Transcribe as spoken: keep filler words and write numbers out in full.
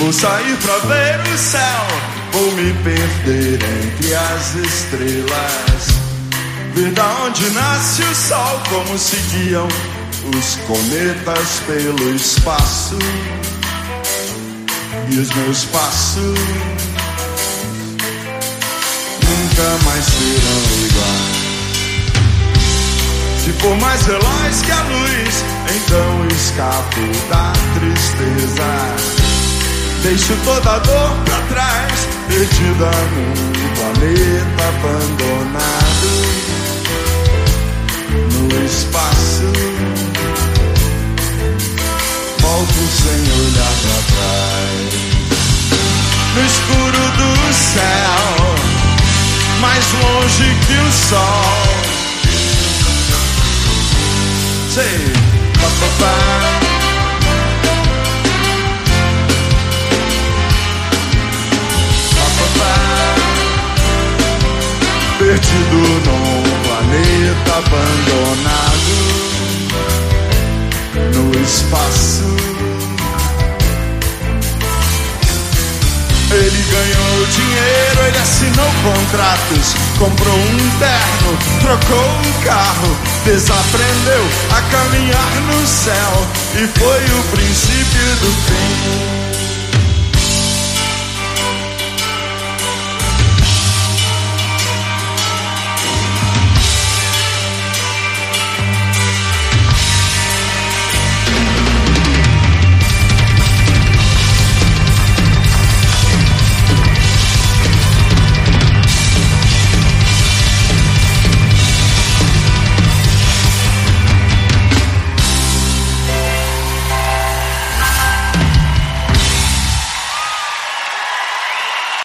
Vou sair pra ver o céu, vou me perder entre as estrelas, ver da onde nasce o sol, como se guiam os cometas pelo espaço. E os meus passos nunca mais serão iguais. Se for mais veloz que a luz, então escapo da tristeza. Deixo toda a dor pra trás, perdida num planeta abandonado, no espaço. Volto sem olhar pra trás. No escuro do céu, mais longe que o sol. Sei, papapá. Perdido num planeta abandonado, no espaço. Ele ganhou dinheiro, ele assinou contratos, comprou um terno, trocou um carro, desaprendeu a caminhar no céu, e foi o princípio do fim.